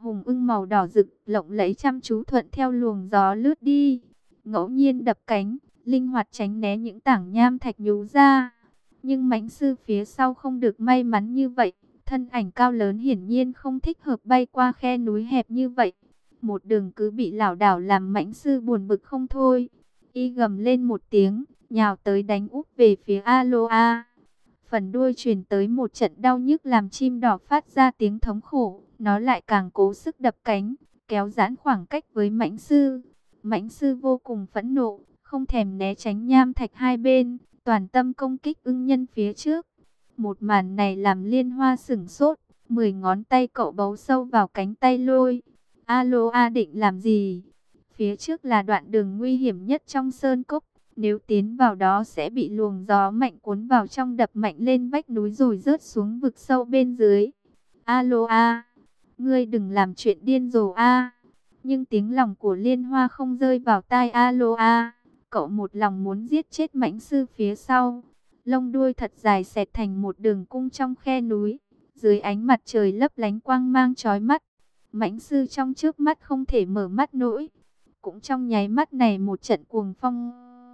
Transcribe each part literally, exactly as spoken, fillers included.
Hùng ưng màu đỏ rực, lộng lẫy chăm chú thuận theo luồng gió lướt đi, ngẫu nhiên đập cánh, linh hoạt tránh né những tảng nham thạch nhú ra. Nhưng mãnh sư phía sau không được may mắn như vậy, thân ảnh cao lớn hiển nhiên không thích hợp bay qua khe núi hẹp như vậy. Một đường cứ bị lảo đảo làm mãnh sư buồn bực không thôi. Y gầm lên một tiếng, nhào tới đánh úp về phía Aloa. Phần đuôi truyền tới một trận đau nhức làm chim đỏ phát ra tiếng thống khổ. Nó lại càng cố sức đập cánh, kéo giãn khoảng cách với mãnh sư. Mãnh sư vô cùng phẫn nộ, không thèm né tránh nham thạch hai bên, toàn tâm công kích ưng nhân phía trước. Một màn này làm Liên Hoa sửng sốt, mười ngón tay cậu bấu sâu vào cánh tay lôi. Aloa định làm gì? Phía trước là đoạn đường nguy hiểm nhất trong sơn cốc. Nếu tiến vào đó sẽ bị luồng gió mạnh cuốn vào trong, đập mạnh lên vách núi rồi rớt xuống vực sâu bên dưới. Aloa, ngươi đừng làm chuyện điên rồ a. Nhưng tiếng lòng của Liên Hoa không rơi vào tai Aloa. Cậu một lòng muốn giết chết mãnh sư phía sau. Lông đuôi thật dài xẹt thành một đường cung trong khe núi. Dưới ánh mặt trời lấp lánh quang mang chói mắt. Mãnh sư trong trước mắt không thể mở mắt nổi. Cũng trong nháy mắt này một trận cuồng phong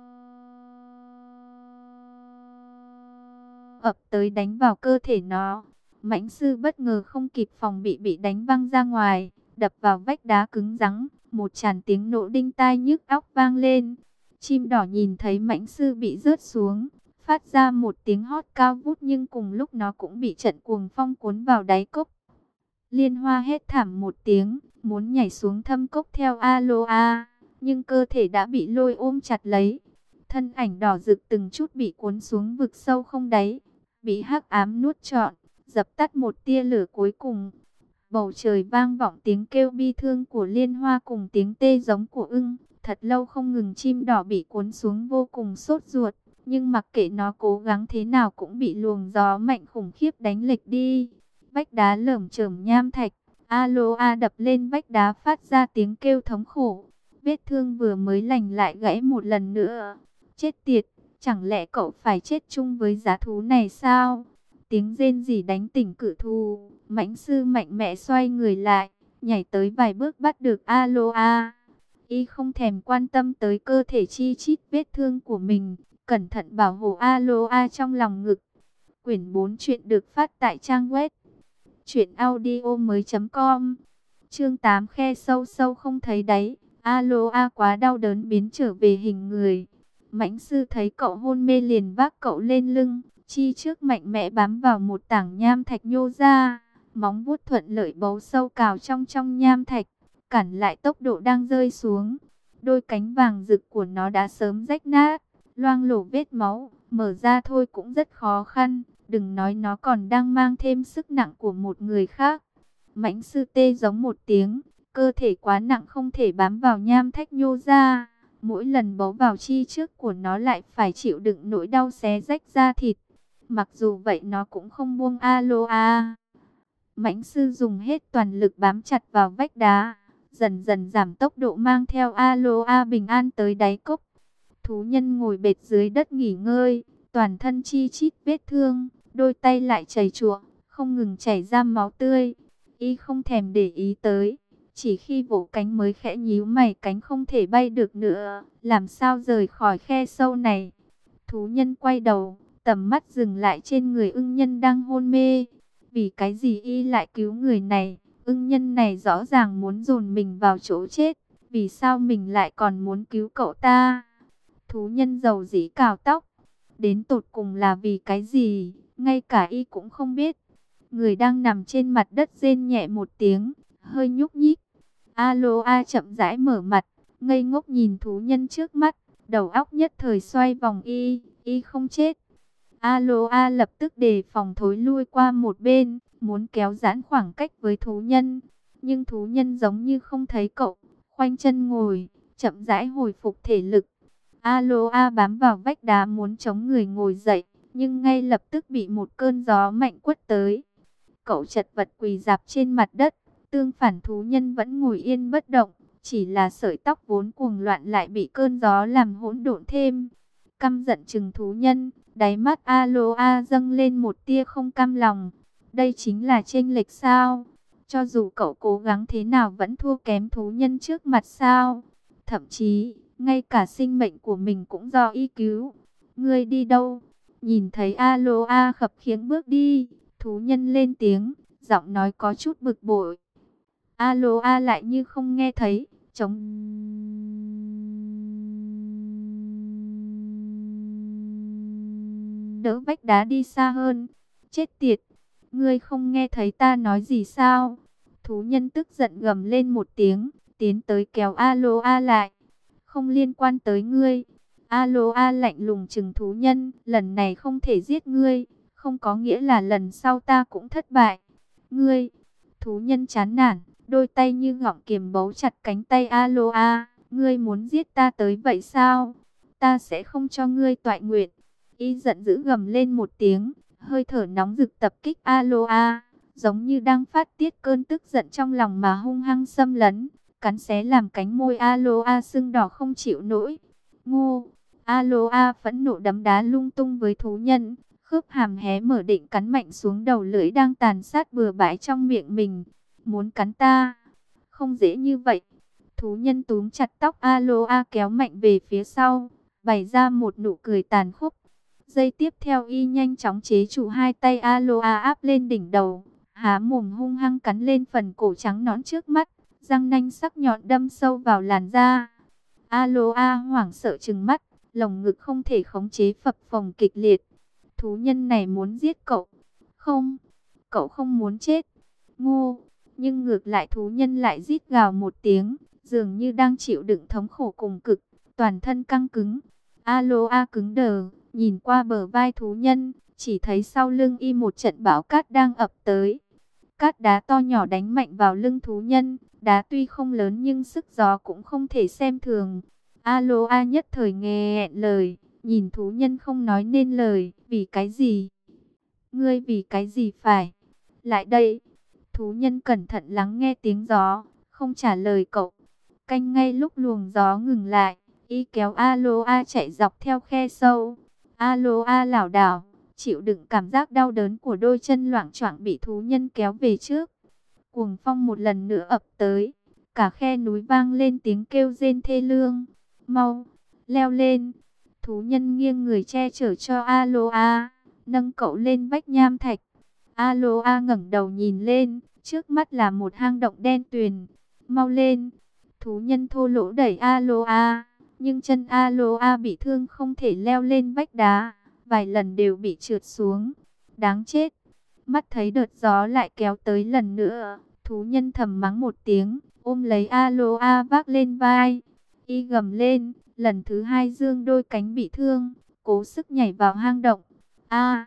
ập tới đánh vào cơ thể nó. Mãnh sư bất ngờ không kịp phòng bị bị đánh văng ra ngoài, đập vào vách đá cứng rắn, một tràng tiếng nổ đinh tai nhức óc vang lên. Chim đỏ nhìn thấy mãnh sư bị rớt xuống, phát ra một tiếng hót cao vút, nhưng cùng lúc nó cũng bị trận cuồng phong cuốn vào đáy cốc. Liên Hoa hét thảm một tiếng, muốn nhảy xuống thâm cốc theo Aloa, nhưng cơ thể đã bị lôi ôm chặt lấy. Thân ảnh đỏ rực từng chút bị cuốn xuống vực sâu không đáy, bị hắc ám nuốt trọn, dập tắt một tia lửa cuối cùng. Bầu trời vang vọng tiếng kêu bi thương của Liên Hoa cùng tiếng tê giống của ưng. Thật lâu không ngừng, chim đỏ bị cuốn xuống vô cùng sốt ruột, nhưng mặc kệ nó cố gắng thế nào cũng bị luồng gió mạnh khủng khiếp đánh lệch đi. Vách đá lởm chởm nham thạch, Aloa đập lên vách đá phát ra tiếng kêu thống khổ. Vết thương vừa mới lành lại gãy một lần nữa. Chết tiệt, chẳng lẽ cậu phải chết chung với giá thú này sao? Tiếng rên rỉ đánh tỉnh cự thú. Mãnh sư mạnh mẽ xoay người lại, nhảy tới vài bước bắt được Aloa. Y không thèm quan tâm tới cơ thể chi chít vết thương của mình, cẩn thận bảo hộ Aloa trong lòng ngực. Quyển bốn truyện được phát tại trang web truyện audio mới chấm com. Chương tám, khe sâu sâu không thấy đáy. Aloa quá đau đớn biến trở về hình người. Mãnh sư thấy cậu hôn mê liền vác cậu lên lưng, chi trước mạnh mẽ bám vào một tảng nham thạch nhô ra, móng vuốt thuận lợi bấu sâu cào trong trong nham thạch, cản lại tốc độ đang rơi xuống. Đôi cánh vàng rực của nó đã sớm rách nát, loang lổ vết máu, mở ra thôi cũng rất khó khăn, đừng nói nó còn đang mang thêm sức nặng của một người khác. Mãnh sư tê giống một tiếng, cơ thể quá nặng không thể bám vào nham thạch nhô ra. Mỗi lần bấu vào chi trước của nó lại phải chịu đựng nỗi đau xé rách da thịt. Mặc dù vậy nó cũng không buông Aloa. Mãnh sư dùng hết toàn lực bám chặt vào vách đá, dần dần giảm tốc độ mang theo Aloa bình an tới đáy cốc. Thú nhân ngồi bệt dưới đất nghỉ ngơi, toàn thân chi chít vết thương, đôi tay lại chảy chùa, không ngừng chảy ra máu tươi. Y không thèm để ý tới, chỉ khi vỗ cánh mới khẽ nhíu mày, cánh không thể bay được nữa, làm sao rời khỏi khe sâu này. Thú nhân quay đầu, tầm mắt dừng lại trên người ưng nhân đang hôn mê. Vì cái gì y lại cứu người này? Ưng nhân này rõ ràng muốn dồn mình vào chỗ chết, vì sao mình lại còn muốn cứu cậu ta? Thú nhân rầu rĩ cào tóc, đến tột cùng là vì cái gì, ngay cả y cũng không biết. Người đang nằm trên mặt đất rên nhẹ một tiếng, hơi nhúc nhích. Aloa chậm rãi mở mặt, ngây ngốc nhìn thú nhân trước mắt, đầu óc nhất thời xoay vòng. Y, y không chết. Aloa lập tức đề phòng thối lui qua một bên, muốn kéo giãn khoảng cách với thú nhân. Nhưng thú nhân giống như không thấy cậu, khoanh chân ngồi, chậm rãi hồi phục thể lực. Aloa bám vào vách đá muốn chống người ngồi dậy, nhưng ngay lập tức bị một cơn gió mạnh quất tới. Cậu chật vật quỳ rạp trên mặt đất, tương phản thú nhân vẫn ngồi yên bất động, chỉ là sợi tóc vốn cuồng loạn lại bị cơn gió làm hỗn độn thêm. Căm giận chừng thú nhân, đáy mắt Aloa dâng lên một tia không cam lòng. Đây chính là chênh lệch sao? Cho dù cậu cố gắng thế nào vẫn thua kém thú nhân trước mặt sao? Thậm chí, ngay cả sinh mệnh của mình cũng do y cứu. Ngươi đi đâu? Nhìn thấy Aloa khập khiễng bước đi, thú nhân lên tiếng, giọng nói có chút bực bội. Aloa lại như không nghe thấy, chống đỡ vách đá đi xa hơn. Chết tiệt, ngươi không nghe thấy ta nói gì sao? Thú nhân tức giận gầm lên một tiếng, tiến tới kéo Aloa lại. Không liên quan tới ngươi. Aloa lạnh lùng trừng thú nhân, lần này không thể giết ngươi, không có nghĩa là lần sau ta cũng thất bại. Ngươi, thú nhân chán nản, đôi tay như gọng kiềm bấu chặt cánh tay Aloa. Ngươi muốn giết ta tới vậy sao? Ta sẽ không cho ngươi toại nguyện. Y giận dữ gầm lên một tiếng, hơi thở nóng rực tập kích Aloa, giống như đang phát tiết cơn tức giận trong lòng mà hung hăng xâm lấn, cắn xé làm cánh môi Aloa sưng đỏ không chịu nổi. Ngô! Aloa phẫn nộ đấm đá lung tung với thú nhân, khớp hàm hé mở định cắn mạnh xuống đầu lưỡi đang tàn sát bừa bãi trong miệng mình. Muốn cắn ta? Không dễ như vậy. Thú nhân túm chặt tóc Aloa kéo mạnh về phía sau, bày ra một nụ cười tàn khốc. Giây tiếp theo y nhanh chóng chế trụ hai tay Aloa áp lên đỉnh đầu, há mồm hung hăng cắn lên phần cổ trắng nõn trước mắt, răng nanh sắc nhọn đâm sâu vào làn da. Aloa hoảng sợ trừng mắt, lồng ngực không thể khống chế phập phồng kịch liệt. Thú nhân này muốn giết cậu. Không, cậu không muốn chết. Ngô, nhưng ngược lại thú nhân lại rít gào một tiếng, dường như đang chịu đựng thống khổ cùng cực, toàn thân căng cứng. Aloa cứng đờ, nhìn qua bờ vai thú nhân, chỉ thấy sau lưng y một trận bão cát đang ập tới. Cát đá to nhỏ đánh mạnh vào lưng thú nhân, đá tuy không lớn nhưng sức gió cũng không thể xem thường. Aloa nhất thời nghẹn lời, nhìn thú nhân không nói nên lời, vì cái gì? Ngươi vì cái gì phải? Lại đây! Thú nhân cẩn thận lắng nghe tiếng gió, không trả lời cậu. Canh ngay lúc luồng gió ngừng lại, y kéo Aloa chạy dọc theo khe sâu. Aloa lảo đảo, chịu đựng cảm giác đau đớn của đôi chân loạng choạng bị thú nhân kéo về trước. Cuồng phong một lần nữa ập tới, cả khe núi vang lên tiếng kêu rên thê lương. Mau, leo lên! Thú nhân nghiêng người che chở cho Aloa, nâng cậu lên vách nham thạch. Aloa ngẩng đầu nhìn lên, trước mắt là một hang động đen tuyền. Mau lên! Thú nhân thô lỗ đẩy Aloa, nhưng chân Aloa bị thương không thể leo lên vách đá, vài lần đều bị trượt xuống. Đáng chết! Mắt thấy đợt gió lại kéo tới lần nữa, thú nhân thầm mắng một tiếng, ôm lấy Aloa vác lên vai. Y gầm lên, lần thứ hai dương đôi cánh bị thương, cố sức nhảy vào hang động. A!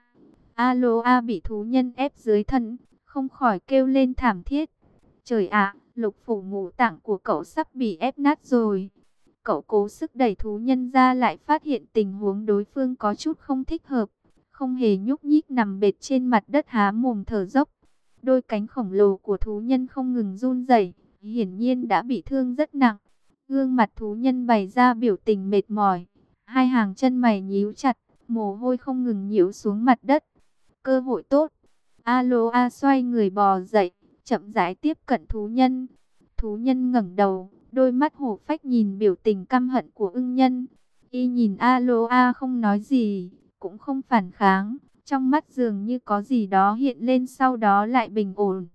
Aloa bị thú nhân ép dưới thân, không khỏi kêu lên thảm thiết. Trời ạ, lục phủ ngũ tạng của cậu sắp bị ép nát rồi. Cậu cố sức đẩy thú nhân ra lại phát hiện tình huống đối phương có chút không thích hợp. Không hề nhúc nhích nằm bệt trên mặt đất há mồm thở dốc. Đôi cánh khổng lồ của thú nhân không ngừng run rẩy, hiển nhiên đã bị thương rất nặng. Gương mặt thú nhân bày ra biểu tình mệt mỏi. Hai hàng chân mày nhíu chặt, mồ hôi không ngừng nhiễu xuống mặt đất. Cơ hội tốt. Aloa xoay người bò dậy, chậm rãi tiếp cận thú nhân. Thú nhân ngẩng đầu, đôi mắt hổ phách nhìn biểu tình căm hận của ưng nhân. Y nhìn Aloa không nói gì, cũng không phản kháng. Trong mắt dường như có gì đó hiện lên, sau đó lại bình ổn.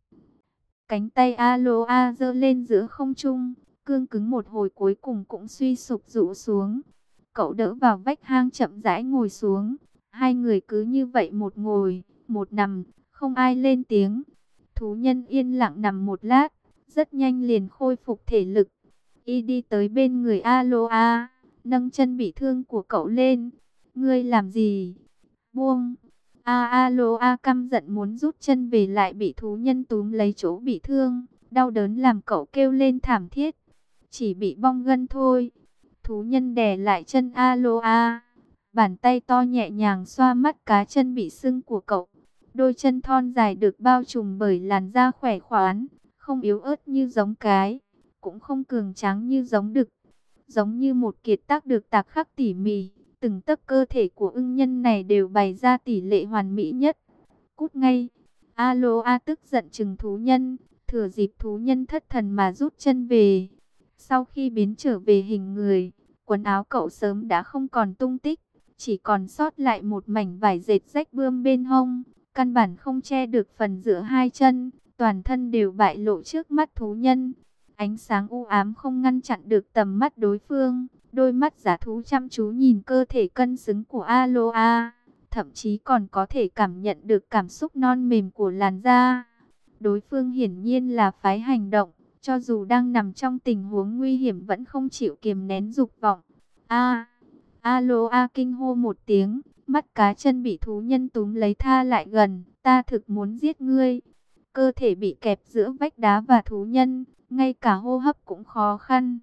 Cánh tay Aloa giơ lên giữa không trung, cương cứng một hồi cuối cùng cũng suy sụp rũ xuống. Cậu đỡ vào vách hang chậm rãi ngồi xuống. Hai người cứ như vậy một ngồi, một nằm, không ai lên tiếng. Thú nhân yên lặng nằm một lát, rất nhanh liền khôi phục thể lực. Y đi tới bên người Aloa, nâng chân bị thương của cậu lên. Ngươi làm gì? Buông! A Aloa căm giận muốn rút chân về lại bị thú nhân túm lấy chỗ bị thương. Đau đớn làm cậu kêu lên thảm thiết. Chỉ bị bong gân thôi. Thú nhân đè lại chân Aloa. Bàn tay to nhẹ nhàng xoa mắt cá chân bị sưng của cậu. Đôi chân thon dài được bao trùm bởi làn da khỏe khoắn, không yếu ớt như giống cái, cũng không cường tráng như giống đực. Giống như một kiệt tác được tạc khắc tỉ mỉ, từng tấc cơ thể của ưng nhân này đều bày ra tỷ lệ hoàn mỹ nhất. Cút ngay! Aloa tức giận trừng thú nhân, thừa dịp thú nhân thất thần mà rút chân về. Sau khi biến trở về hình người, quần áo cậu sớm đã không còn tung tích, chỉ còn sót lại một mảnh vải dệt rách bươm bên hông, căn bản không che được phần giữa hai chân, toàn thân đều bại lộ trước mắt thú nhân. Ánh sáng u ám không ngăn chặn được tầm mắt đối phương, đôi mắt giả thú chăm chú nhìn cơ thể cân xứng của Aloa, thậm chí còn có thể cảm nhận được cảm xúc non mềm của làn da. Đối phương hiển nhiên là phái hành động, cho dù đang nằm trong tình huống nguy hiểm vẫn không chịu kiềm nén dục vọng. A, Aloa kinh hô một tiếng, mắt cá chân bị thú nhân túm lấy tha lại gần, ta thực muốn giết ngươi. Cơ thể bị kẹp giữa vách đá và thú nhân, ngay cả hô hấp cũng khó khăn.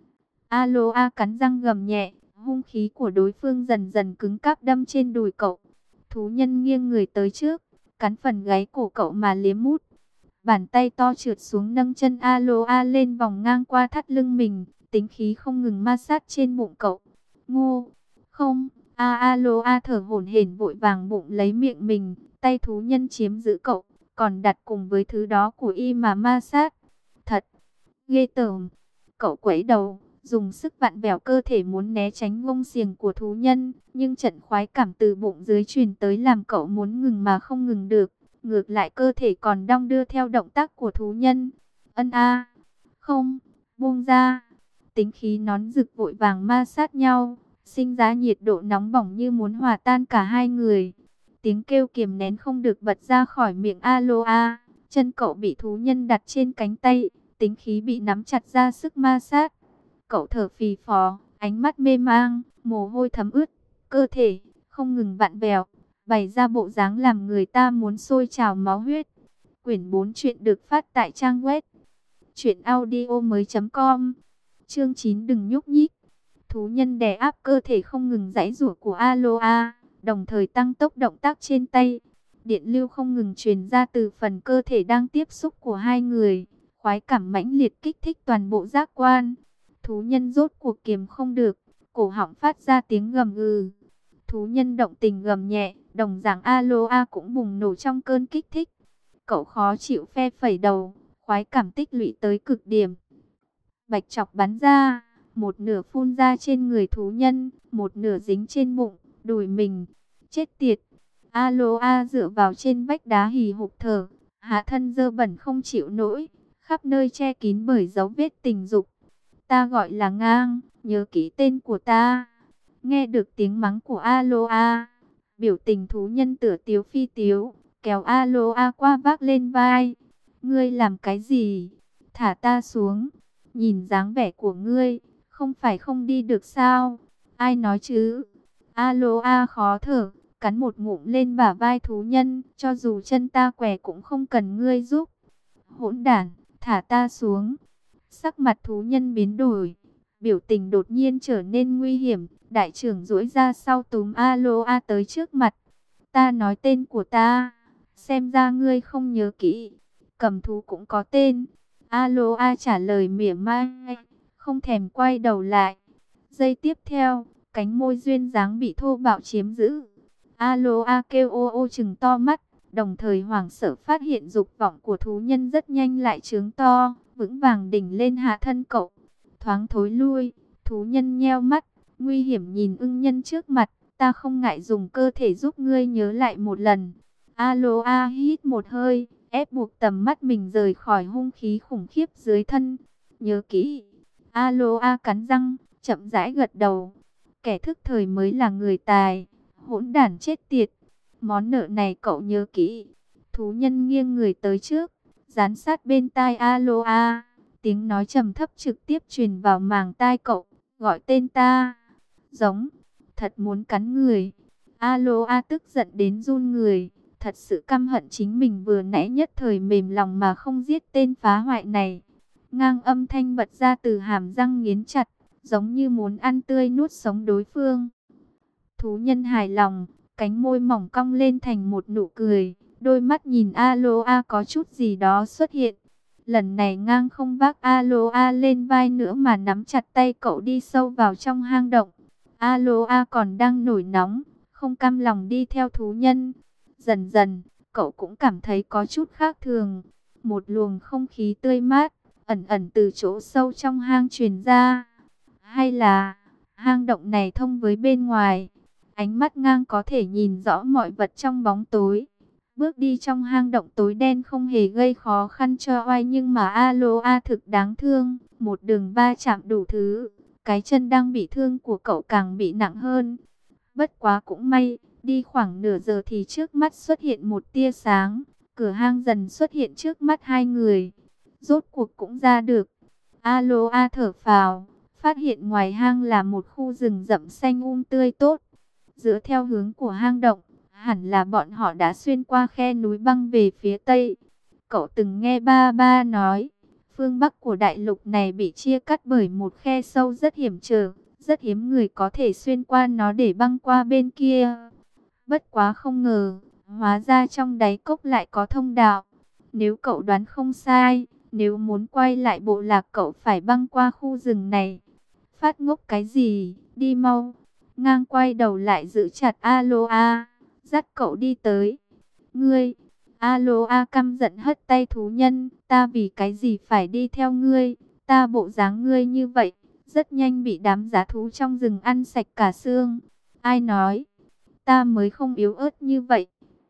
Aloa cắn răng gầm nhẹ, hung khí của đối phương dần dần cứng cáp đâm trên đùi cậu. Thú nhân nghiêng người tới trước, cắn phần gáy cổ cậu mà liếm mút. Bàn tay to trượt xuống nâng chân Aloa lên vòng ngang qua thắt lưng mình, tính khí không ngừng ma sát trên bụng cậu. Ngô, không, a Aloa thở hổn hển vội vàng bụng lấy miệng mình, tay thú nhân chiếm giữ cậu, còn đặt cùng với thứ đó của y mà ma sát. Thật, ghê tởm, cậu quẫy đầu, dùng sức vặn vẹo cơ thể muốn né tránh gông xiềng của thú nhân, nhưng trận khoái cảm từ bụng dưới truyền tới làm cậu muốn ngừng mà không ngừng được. Ngược lại cơ thể còn đong đưa theo động tác của thú nhân. Ân a, không, buông ra. Tính khí nón rực vội vàng ma sát nhau, sinh ra nhiệt độ nóng bỏng như muốn hòa tan cả hai người. Tiếng kêu kiềm nén không được bật ra khỏi miệng Aloa. Chân cậu bị thú nhân đặt trên cánh tay, tính khí bị nắm chặt ra sức ma sát. Cậu thở phì phò, ánh mắt mê mang, mồ hôi thấm ướt, cơ thể không ngừng vặn vẹo, bày ra bộ dáng làm người ta muốn sôi trào máu huyết. Quyển bốn truyện được phát tại trang web truyện audio mới chấm com. Chương chín đừng nhúc nhích. Thú nhân đè áp cơ thể không ngừng giãy giụa của Aloa, đồng thời tăng tốc động tác trên tay. Điện lưu không ngừng truyền ra từ phần cơ thể đang tiếp xúc của hai người, khoái cảm mãnh liệt kích thích toàn bộ giác quan. Thú nhân rốt cuộc kiềm không được, cổ họng phát ra tiếng gầm gừ. Thú nhân động tình gầm nhẹ, đồng dạng Aloa cũng bùng nổ trong cơn kích thích. Cậu khó chịu phe phẩy đầu, khoái cảm tích lũy tới cực điểm. Bạch chọc bắn ra, một nửa phun ra trên người thú nhân, một nửa dính trên bụng, đùi mình. Chết tiệt! Aloa dựa vào trên vách đá hì hục thở, hạ thân dơ bẩn không chịu nổi, khắp nơi che kín bởi dấu vết tình dục. Ta gọi là Ngang, nhớ kỹ tên của ta. Nghe được tiếng mắng của Aloa, biểu tình thú nhân tựa tiếu phi tiếu, kéo Aloa qua vác lên vai. Ngươi làm cái gì? Thả ta xuống. Nhìn dáng vẻ của ngươi, không phải không đi được sao? Ai nói chứ? Aloa khó thở, cắn một ngụm lên bả vai thú nhân, cho dù chân ta què cũng không cần ngươi giúp. Hỗn đản, thả ta xuống. Sắc mặt thú nhân biến đổi, biểu tình đột nhiên trở nên nguy hiểm. Đại trưởng duỗi ra sau túm Aloa tới trước mặt. Ta nói tên của ta, xem ra ngươi không nhớ kỹ. Cầm thú cũng có tên. Aloa trả lời mỉa mai, không thèm quay đầu lại. Giây tiếp theo, cánh môi duyên dáng bị thô bạo chiếm giữ. Aloa kêu ô ô trừng to mắt, đồng thời hoảng sợ phát hiện dục vọng của thú nhân rất nhanh lại trướng to, vững vàng đỉnh lên hạ thân cậu. Thoáng thối lui, thú nhân nheo mắt, nguy hiểm nhìn ưng nhân trước mặt. Ta không ngại dùng cơ thể giúp ngươi nhớ lại một lần. Aloa hít một hơi, ép buộc tầm mắt mình rời khỏi hung khí khủng khiếp dưới thân. Nhớ kỹ. Aloa cắn răng, chậm rãi gật đầu. Kẻ thức thời mới là người tài. Hỗn đản chết tiệt. Món nợ này cậu nhớ kỹ. Thú nhân nghiêng người tới trước, dán sát bên tai Aloa. Tiếng nói trầm thấp trực tiếp truyền vào màng tai cậu. Gọi tên ta. Giống. Thật muốn cắn người. Aloa tức giận đến run người. Thật sự căm hận chính mình vừa nãy nhất thời mềm lòng mà không giết tên phá hoại này. Ngang âm thanh bật ra từ hàm răng nghiến chặt, giống như muốn ăn tươi nuốt sống đối phương. Thú nhân hài lòng, cánh môi mỏng cong lên thành một nụ cười. Đôi mắt nhìn Aloa có chút gì đó xuất hiện. Lần này Ngang không vác Aloa lên vai nữa mà nắm chặt tay cậu đi sâu vào trong hang động. Aloa còn đang nổi nóng, không cam lòng đi theo thú nhân. Dần dần, cậu cũng cảm thấy có chút khác thường. Một luồng không khí tươi mát, ẩn ẩn từ chỗ sâu trong hang truyền ra. Hay là, hang động này thông với bên ngoài? Ánh mắt Ngang có thể nhìn rõ mọi vật trong bóng tối. Bước đi trong hang động tối đen không hề gây khó khăn cho oai, nhưng mà Aloa thực đáng thương, một đường va chạm đủ thứ. Cái chân đang bị thương của cậu càng bị nặng hơn. Bất quá cũng may, đi khoảng nửa giờ thì trước mắt xuất hiện một tia sáng. Cửa hang dần xuất hiện trước mắt hai người. Rốt cuộc cũng ra được. Aloa thở phào, phát hiện ngoài hang là một khu rừng rậm xanh um tươi tốt. Dựa theo hướng của hang động, hẳn là bọn họ đã xuyên qua khe núi băng về phía tây. Cậu từng nghe ba ba nói, phương Bắc của đại lục này bị chia cắt bởi một khe sâu rất hiểm trở, rất hiếm người có thể xuyên qua nó để băng qua bên kia. Bất quá không ngờ, hóa ra trong đáy cốc lại có thông đạo. Nếu cậu đoán không sai, nếu muốn quay lại bộ lạc cậu phải băng qua khu rừng này. Phát ngốc cái gì, đi mau. Ngang quay đầu lại giữ chặt Aloa, dắt cậu đi tới. Ngươi, Aloa căm giận hất tay thú nhân, ta vì cái gì phải đi theo ngươi, ta bộ dáng ngươi như vậy, rất nhanh bị đám giá thú trong rừng ăn sạch cả xương. Ai nói, ta mới không yếu ớt như vậy.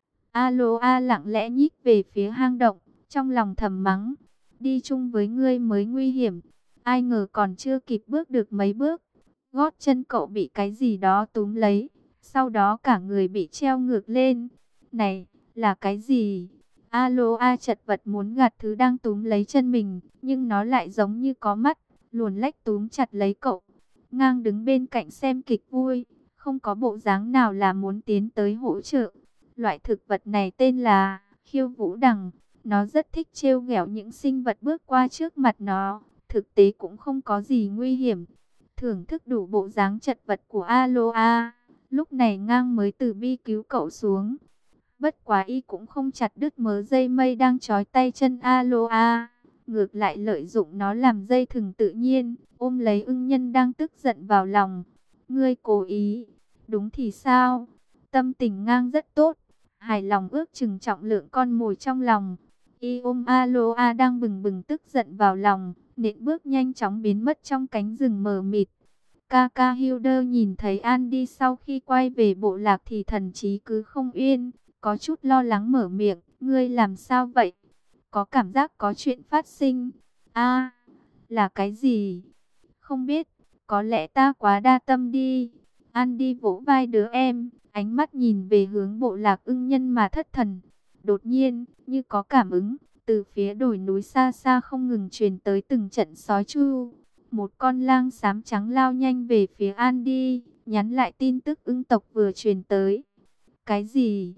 Aloa lặng lẽ nhích về phía hang động, trong lòng thầm mắng, đi chung với ngươi mới nguy hiểm. Ai ngờ còn chưa kịp bước được mấy bước, gót chân cậu bị cái gì đó túm lấy, sau đó cả người bị treo ngược lên. Này, là cái gì? Aloa chật vật muốn gạt thứ đang túm lấy chân mình, nhưng nó lại giống như có mắt, luồn lách túm chặt lấy cậu. Ngang đứng bên cạnh xem kịch vui, không có bộ dáng nào là muốn tiến tới hỗ trợ. Loại thực vật này tên là khiêu vũ đằng, nó rất thích trêu ghẹo những sinh vật bước qua trước mặt nó, thực tế cũng không có gì nguy hiểm. Thưởng thức đủ bộ dáng chật vật của Aloa, lúc này Ngang mới từ bi cứu cậu xuống. Bất quá y cũng không chặt đứt mớ dây mây đang trói tay chân Aloa, ngược lại lợi dụng nó làm dây thừng tự nhiên, ôm lấy ưng nhân đang tức giận vào lòng. Ngươi cố ý, đúng thì sao? Tâm tình Ngang rất tốt, hài lòng ước chừng trọng lượng con mồi trong lòng. Y ôm Aloa đang bừng bừng tức giận vào lòng, nện bước nhanh chóng biến mất trong cánh rừng mờ mịt. Kaka Hilder nhìn thấy Andy sau khi quay về bộ lạc thì thần trí cứ không yên, có chút lo lắng mở miệng, ngươi làm sao vậy? Có cảm giác có chuyện phát sinh. A, là cái gì? Không biết, có lẽ ta quá đa tâm đi. Andy vỗ vai đứa em, ánh mắt nhìn về hướng bộ lạc ưng nhân mà thất thần. Đột nhiên, như có cảm ứng, từ phía đồi núi xa xa không ngừng truyền tới từng trận sói chu. Một con lang xám trắng lao nhanh về phía Andy, nhắn lại tin tức ưng tộc vừa truyền tới. Cái gì?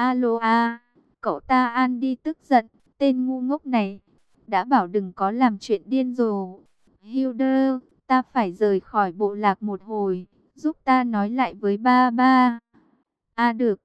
Aloa, cậu ta Andy tức giận, tên ngu ngốc này. Đã bảo đừng có làm chuyện điên rồ. Hilder, ta phải rời khỏi bộ lạc một hồi, giúp ta nói lại với ba ba. À được,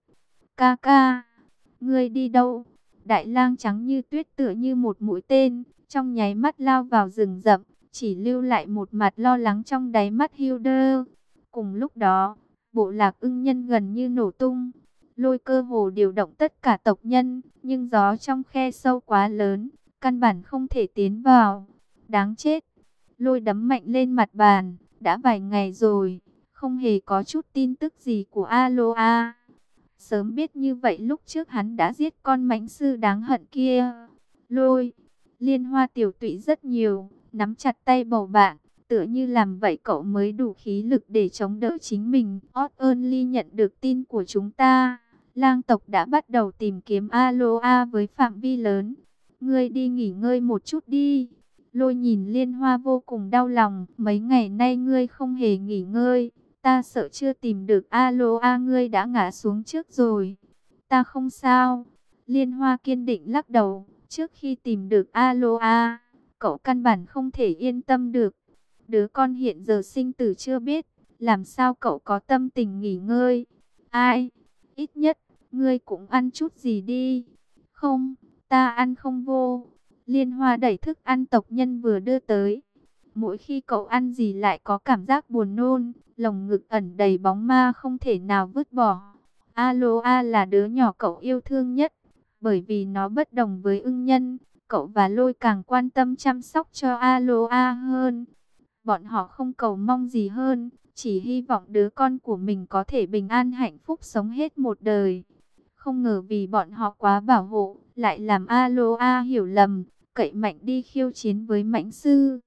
Kaka, ngươi đi đâu? Đại lang trắng như tuyết tựa như một mũi tên, trong nháy mắt lao vào rừng rậm, chỉ lưu lại một mặt lo lắng trong đáy mắt Hilder. Cùng lúc đó, bộ lạc ưng nhân gần như nổ tung, lôi cơ hồ điều động tất cả tộc nhân, nhưng gió trong khe sâu quá lớn, căn bản không thể tiến vào. Đáng chết, lôi đấm mạnh lên mặt bàn, đã vài ngày rồi, không hề có chút tin tức gì của Aloa. Sớm biết như vậy lúc trước hắn đã giết con mãnh sư đáng hận kia. Lôi, Liên Hoa tiểu tụy rất nhiều, nắm chặt tay bầu bạn, tựa như làm vậy cậu mới đủ khí lực để chống đỡ chính mình. Odd Only nhận được tin của chúng ta, lang tộc đã bắt đầu tìm kiếm Aloa với phạm vi lớn. Ngươi đi nghỉ ngơi một chút đi. Lôi nhìn Liên Hoa vô cùng đau lòng, mấy ngày nay ngươi không hề nghỉ ngơi. Ta sợ chưa tìm được Aloa ngươi đã ngã xuống trước rồi. Ta không sao. Liên Hoa kiên định lắc đầu. Trước khi tìm được Aloa, cậu căn bản không thể yên tâm được. Đứa con hiện giờ sinh tử chưa biết, làm sao cậu có tâm tình nghỉ ngơi. Ai, ít nhất, ngươi cũng ăn chút gì đi. Không, ta ăn không vô. Liên Hoa đẩy thức ăn tộc nhân vừa đưa tới. Mỗi khi cậu ăn gì lại có cảm giác buồn nôn, lồng ngực ẩn đầy bóng ma không thể nào vứt bỏ. Aloa là đứa nhỏ cậu yêu thương nhất, bởi vì nó bất đồng với ưng nhân, Cậu và Lôi càng quan tâm chăm sóc cho Aloa hơn. Bọn họ không cầu mong gì hơn, chỉ hy vọng đứa con của mình có thể bình an hạnh phúc sống hết một đời. Không ngờ vì bọn họ quá bảo hộ, lại làm Aloa hiểu lầm, cậy mạnh đi khiêu chiến với Mãnh Sư.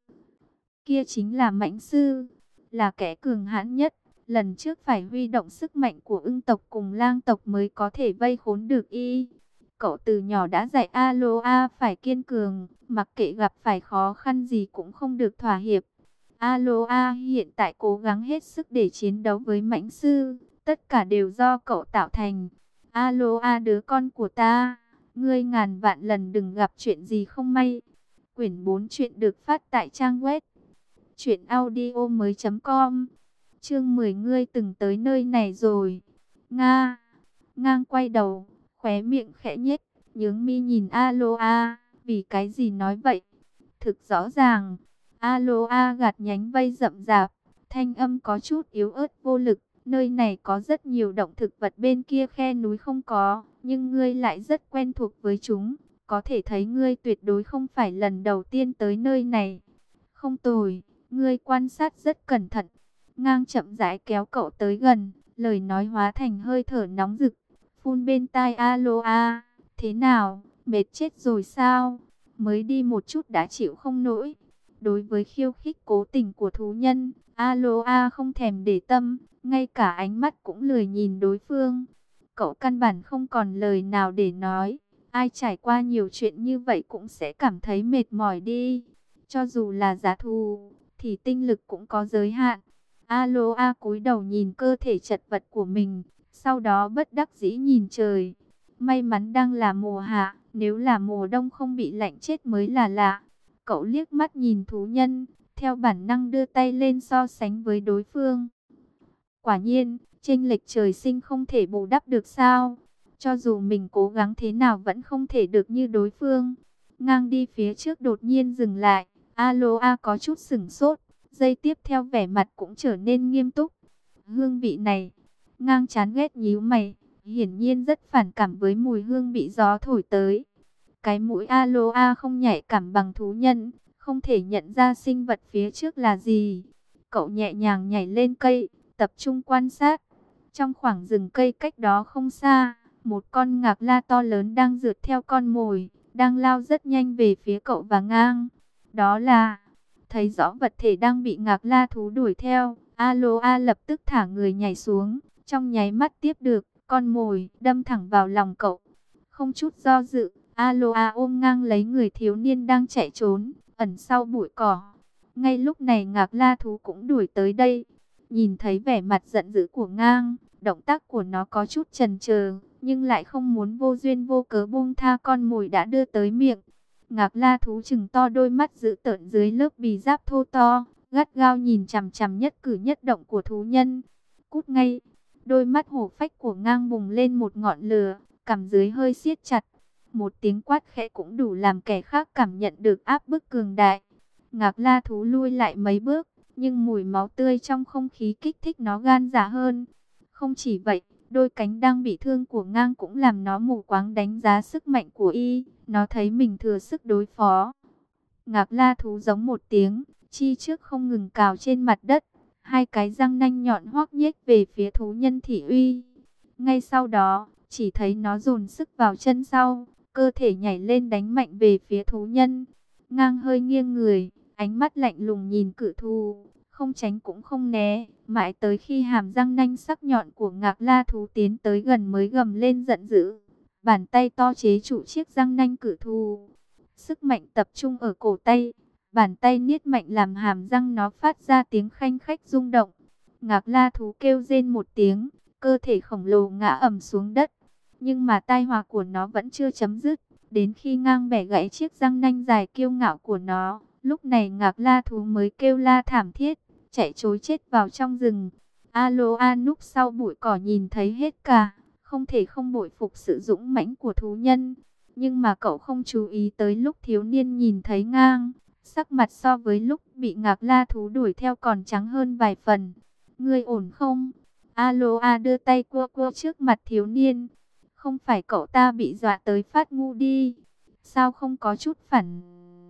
Kia chính là Mãnh Sư, là kẻ cường hãn nhất. Lần trước phải huy động sức mạnh của ưng tộc cùng lang tộc mới có thể vây khốn được y. Cậu từ nhỏ đã dạy Aloa phải kiên cường, mặc kệ gặp phải khó khăn gì cũng không được thỏa hiệp. Aloa hiện tại cố gắng hết sức để chiến đấu với Mãnh Sư, tất cả đều do cậu tạo thành. Aloa đứa con của ta, ngươi ngàn vạn lần đừng gặp chuyện gì không may. Quyển bốn chuyện được phát tại trang web truyện audio mới chấm com. Chương mười ngươi từng tới nơi này rồi. Nga. Ngang quay đầu, khóe miệng khẽ nhếch, nhướng mi nhìn Aloa, vì cái gì nói vậy? Thực rõ ràng, Aloa gạt nhánh vây rậm rạp, thanh âm có chút yếu ớt vô lực. Nơi này có rất nhiều động thực vật, bên kia khe núi không có, nhưng ngươi lại rất quen thuộc với chúng. Có thể thấy ngươi tuyệt đối không phải lần đầu tiên tới nơi này. Không tồi, ngươi quan sát rất cẩn thận. Ngang chậm rãi kéo cậu tới gần, lời nói hóa thành hơi thở nóng rực, phun bên tai Aloa. Thế nào, mệt chết rồi sao? Mới đi một chút đã chịu không nổi. Đối với khiêu khích cố tình của thú nhân, Aloa không thèm để tâm, ngay cả ánh mắt cũng lười nhìn đối phương. Cậu căn bản không còn lời nào để nói. Ai trải qua nhiều chuyện như vậy cũng sẽ cảm thấy mệt mỏi đi. Cho dù là giá thú, thì tinh lực cũng có giới hạn. Aloa cúi đầu nhìn cơ thể chật vật của mình, sau đó bất đắc dĩ nhìn trời. May mắn đang là mùa hạ, nếu là mùa đông không bị lạnh chết mới là lạ. Cậu liếc mắt nhìn thú nhân, theo bản năng đưa tay lên so sánh với đối phương. Quả nhiên, chênh lệch trời sinh không thể bù đắp được sao? Cho dù mình cố gắng thế nào vẫn không thể được như đối phương. Ngang đi phía trước đột nhiên dừng lại, Aloa có chút sửng sốt, giây tiếp theo vẻ mặt cũng trở nên nghiêm túc. Hương vị này, Ngang chán ghét nhíu mày, hiển nhiên rất phản cảm với mùi hương bị gió thổi tới. Cái mũi Aloa không nhạy cảm bằng thú nhân, không thể nhận ra sinh vật phía trước là gì. Cậu nhẹ nhàng nhảy lên cây, tập trung quan sát. Trong khoảng rừng cây cách đó không xa, một con ngạc la to lớn đang rượt theo con mồi, đang lao rất nhanh về phía cậu và Ngang. Đó là, thấy rõ vật thể đang bị ngạc la thú đuổi theo, Aloa lập tức thả người nhảy xuống, trong nháy mắt tiếp được con mồi, đâm thẳng vào lòng cậu. Không chút do dự, Aloa ôm Ngang lấy người thiếu niên đang chạy trốn, ẩn sau bụi cỏ. Ngay lúc này ngạc la thú cũng đuổi tới đây. Nhìn thấy vẻ mặt giận dữ của Ngang, động tác của nó có chút chần chờ, nhưng lại không muốn vô duyên vô cớ buông tha con mồi đã đưa tới miệng. Ngạc la thú trừng to đôi mắt dữ tợn dưới lớp bì giáp thô to, gắt gao nhìn chằm chằm nhất cử nhất động của thú nhân. Cút ngay! Đôi mắt hổ phách của Ngang bùng lên một ngọn lửa, cằm dưới hơi siết chặt. Một tiếng quát khẽ cũng đủ làm kẻ khác cảm nhận được áp bức cường đại. Ngạc la thú lui lại mấy bước, nhưng mùi máu tươi trong không khí kích thích nó gan dạ hơn. Không chỉ vậy, đôi cánh đang bị thương của Ngang cũng làm nó mù quáng đánh giá sức mạnh của y. Nó thấy mình thừa sức đối phó. Ngạc la thú giống một tiếng, chi trước không ngừng cào trên mặt đất. Hai cái răng nanh nhọn hoác nhếch về phía thú nhân thị uy. Ngay sau đó, chỉ thấy nó dồn sức vào chân sau, cơ thể nhảy lên đánh mạnh về phía thú nhân. Ngang hơi nghiêng người, ánh mắt lạnh lùng nhìn cự thú, không tránh cũng không né, mãi tới khi hàm răng nanh sắc nhọn của ngạc la thú tiến tới gần mới gầm lên giận dữ. Bàn tay to chế trụ chiếc răng nanh cự thú, sức mạnh tập trung ở cổ tay, bàn tay niết mạnh làm hàm răng nó phát ra tiếng khanh khách rung động. Ngạc la thú kêu rên một tiếng, cơ thể khổng lồ ngã ầm xuống đất. Nhưng mà tai họa của nó vẫn chưa chấm dứt. Đến khi Ngang bẻ gãy chiếc răng nanh dài kiêu ngạo của nó, lúc này ngạc la thú mới kêu la thảm thiết, chạy trối chết vào trong rừng. Aloa núp sau bụi cỏ nhìn thấy hết cả, không thể không bội phục sự dũng mãnh của thú nhân. Nhưng mà cậu không chú ý tới lúc thiếu niên nhìn thấy Ngang, sắc mặt so với lúc bị ngạc la thú đuổi theo còn trắng hơn vài phần. Ngươi ổn không? Aloa đưa tay cua cua trước mặt thiếu niên. Không phải cậu ta bị dọa tới phát ngu đi. Sao không có chút phản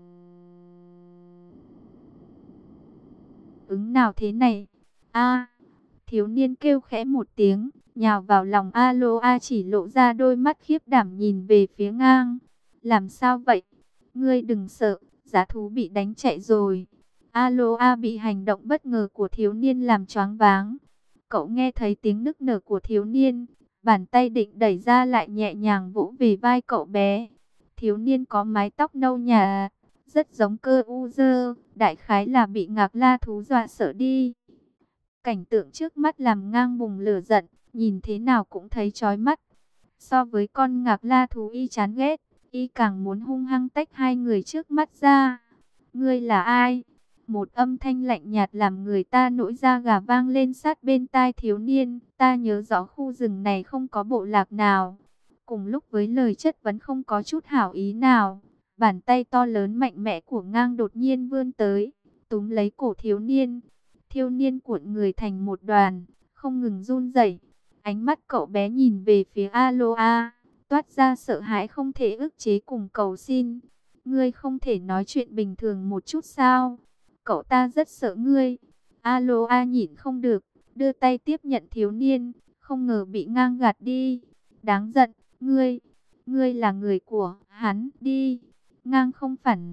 ứng nào thế này? A, thiếu niên kêu khẽ một tiếng, nhào vào lòng Aloa, chỉ lộ ra đôi mắt khiếp đảm nhìn về phía ngang. Làm sao vậy? Ngươi đừng sợ, giá thú bị đánh chạy rồi. Aloa bị hành động bất ngờ của thiếu niên làm choáng váng. Cậu nghe thấy tiếng nức nở của thiếu niên, bàn tay định đẩy ra lại nhẹ nhàng vỗ về vai cậu bé. Thiếu niên có mái tóc nâu nhà, rất giống Cơ U Dơ, đại khái là bị Ngạc La thú dọa sợ đi. Cảnh tượng trước mắt làm ngang bùng lửa giận, nhìn thế nào cũng thấy chói mắt. So với con Ngạc La thú y chán ghét, y càng muốn hung hăng tách hai người trước mắt ra. Ngươi là ai? Một âm thanh lạnh nhạt làm người ta nổi da gà vang lên sát bên tai thiếu niên. Ta nhớ rõ khu rừng này không có bộ lạc nào. Cùng lúc với lời chất vấn không có chút hảo ý nào, bàn tay to lớn mạnh mẽ của ngang đột nhiên vươn tới, túm lấy cổ thiếu niên. Thiếu niên cuộn người thành một đoàn, không ngừng run rẩy. Ánh mắt cậu bé nhìn về phía Aloa, toát ra sợ hãi không thể ức chế cùng cầu xin. Ngươi không thể nói chuyện bình thường một chút sao? Cậu ta rất sợ ngươi. Aloa nhịn không được, đưa tay tiếp nhận thiếu niên, không ngờ bị ngang gạt đi. Đáng giận, ngươi, ngươi là người của hắn đi. Ngang không phản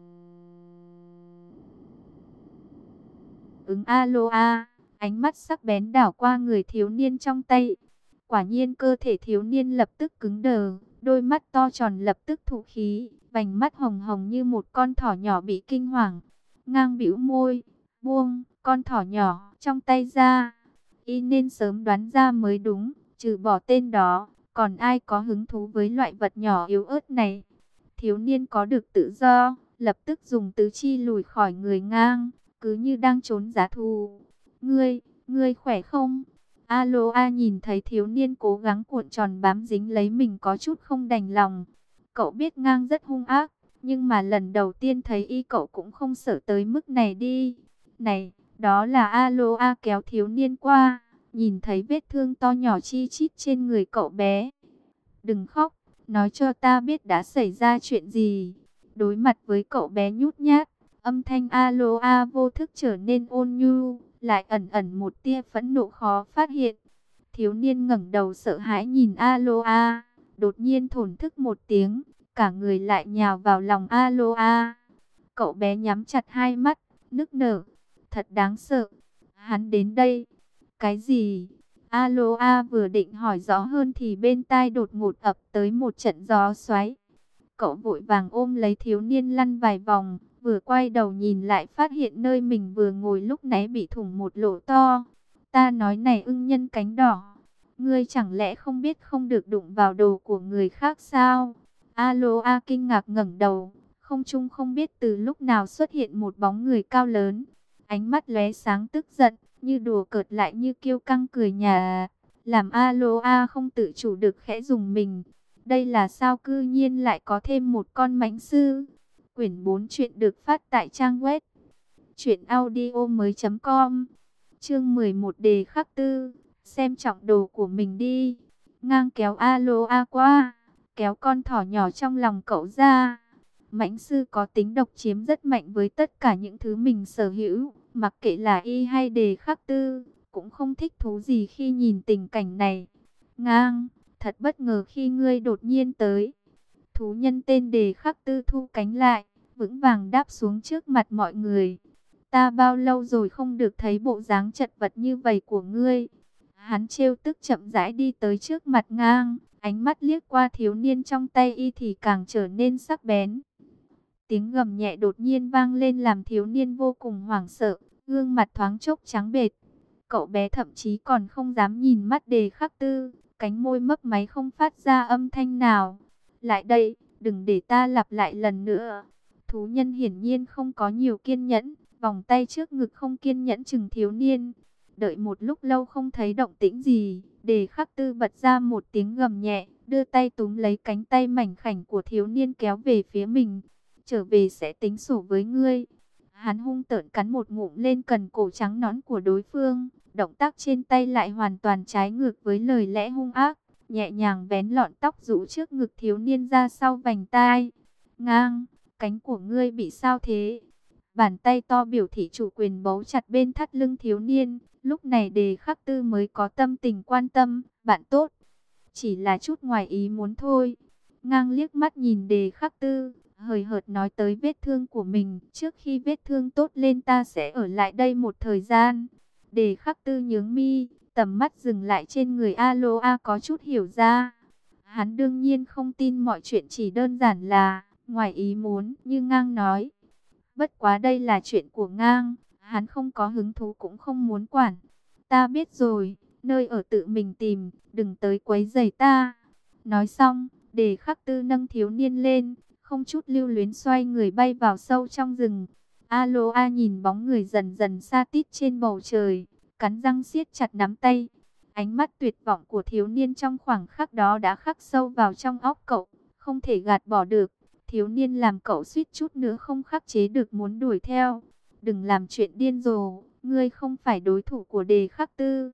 ứng Aloa, ánh mắt sắc bén đảo qua người thiếu niên trong tay. Quả nhiên cơ thể thiếu niên lập tức cứng đờ, đôi mắt to tròn lập tức thụ khí, vành mắt hồng hồng như một con thỏ nhỏ bị kinh hoàng. Ngang bĩu môi, buông con thỏ nhỏ trong tay ra. Y nên sớm đoán ra mới đúng, trừ bỏ tên đó, còn ai có hứng thú với loại vật nhỏ yếu ớt này. Thiếu niên có được tự do, lập tức dùng tứ chi lùi khỏi người ngang, cứ như đang trốn giá thù. Ngươi, ngươi khỏe không? Aloa nhìn thấy thiếu niên cố gắng cuộn tròn bám dính lấy mình có chút không đành lòng. Cậu biết ngang rất hung ác, nhưng mà lần đầu tiên thấy y cậu cũng không sợ tới mức này đi. Này, đó là Aloa kéo thiếu niên qua, nhìn thấy vết thương to nhỏ chi chít trên người cậu bé. Đừng khóc, nói cho ta biết đã xảy ra chuyện gì. Đối mặt với cậu bé nhút nhát, âm thanh Aloa vô thức trở nên ôn nhu, lại ẩn ẩn một tia phẫn nộ khó phát hiện. Thiếu niên ngẩng đầu sợ hãi nhìn Aloa, đột nhiên thổn thức một tiếng, cả người lại nhào vào lòng Aloa. Cậu bé nhắm chặt hai mắt, nức nở, thật đáng sợ. Hắn đến đây. Cái gì? Aloa vừa định hỏi rõ hơn thì bên tai đột ngột ập tới một trận gió xoáy. Cậu vội vàng ôm lấy thiếu niên lăn vài vòng, vừa quay đầu nhìn lại phát hiện nơi mình vừa ngồi lúc nãy bị thủng một lỗ to. Ta nói này ưng nhân cánh đỏ, ngươi chẳng lẽ không biết không được đụng vào đồ của người khác sao? Aloa kinh ngạc ngẩng đầu, không trung không biết từ lúc nào xuất hiện một bóng người cao lớn. Ánh mắt lóe sáng tức giận, như đùa cợt lại như kiêu căng cười nhà, làm Aloa không tự chủ được khẽ dùng mình. Đây là sao cư nhiên lại có thêm một con mãnh sư? Quyển bốn chuyện được phát tại trang web truyện audio mới chấm com. Chương mười một đề khắc tư, xem trọng đồ của mình đi. Ngang kéo Aloa qua, kéo con thỏ nhỏ trong lòng cậu ra. Mãnh sư có tính độc chiếm rất mạnh với tất cả những thứ mình sở hữu, mặc kệ là y hay đề khắc tư, cũng không thích thú gì khi nhìn tình cảnh này. Ngang, thật bất ngờ khi ngươi đột nhiên tới. Thú nhân tên đề khắc tư thu cánh lại, vững vàng đáp xuống trước mặt mọi người. Ta bao lâu rồi không được thấy bộ dáng chật vật như vậy của ngươi. Hắn trêu tức chậm rãi đi tới trước mặt ngang, ánh mắt liếc qua thiếu niên trong tay y thì càng trở nên sắc bén. Tiếng gầm nhẹ đột nhiên vang lên làm thiếu niên vô cùng hoảng sợ, gương mặt thoáng chốc trắng bệch. Cậu bé thậm chí còn không dám nhìn mắt đề khắc tư, cánh môi mấp máy không phát ra âm thanh nào. Lại đây, đừng để ta lặp lại lần nữa. Thú nhân hiển nhiên không có nhiều kiên nhẫn, vòng tay trước ngực không kiên nhẫn chừng thiếu niên. Đợi một lúc lâu không thấy động tĩnh gì, đề khắc tư bật ra một tiếng gầm nhẹ, đưa tay túm lấy cánh tay mảnh khảnh của thiếu niên kéo về phía mình. Trở về sẽ tính sổ với ngươi. Hắn hung tợn cắn một ngụm lên cần cổ trắng nõn của đối phương. Động tác trên tay lại hoàn toàn trái ngược với lời lẽ hung ác. Nhẹ nhàng vén lọn tóc rũ trước ngực thiếu niên ra sau vành tai. Ngang, cánh của ngươi bị sao thế? Bàn tay to biểu thị chủ quyền bấu chặt bên thắt lưng thiếu niên. Lúc này Đề Khắc Tư mới có tâm tình quan tâm. Bạn tốt, chỉ là chút ngoài ý muốn thôi. Ngang liếc mắt nhìn Đề Khắc Tư, hời hợt nói tới vết thương của mình. Trước khi vết thương tốt lên ta sẽ ở lại đây một thời gian. Đề Khắc Tư nhướng mi, tầm mắt dừng lại trên người Aloa có chút hiểu ra. Hắn đương nhiên không tin mọi chuyện chỉ đơn giản là ngoài ý muốn như Ngang nói. Bất quá đây là chuyện của Ngang, hắn không có hứng thú cũng không muốn quản. Ta biết rồi, nơi ở tự mình tìm, đừng tới quấy rầy ta. Nói xong, Đề Khắc Tư nâng thiếu niên lên, không chút lưu luyến xoay người bay vào sâu trong rừng. Aloa nhìn bóng người dần dần xa tít trên bầu trời, cắn răng siết chặt nắm tay. Ánh mắt tuyệt vọng của thiếu niên trong khoảng khắc đó đã khắc sâu vào trong óc cậu, không thể gạt bỏ được. Thiếu niên làm cậu suýt chút nữa không khắc chế được muốn đuổi theo. Đừng làm chuyện điên rồ, ngươi không phải đối thủ của Đề Khắc Tư.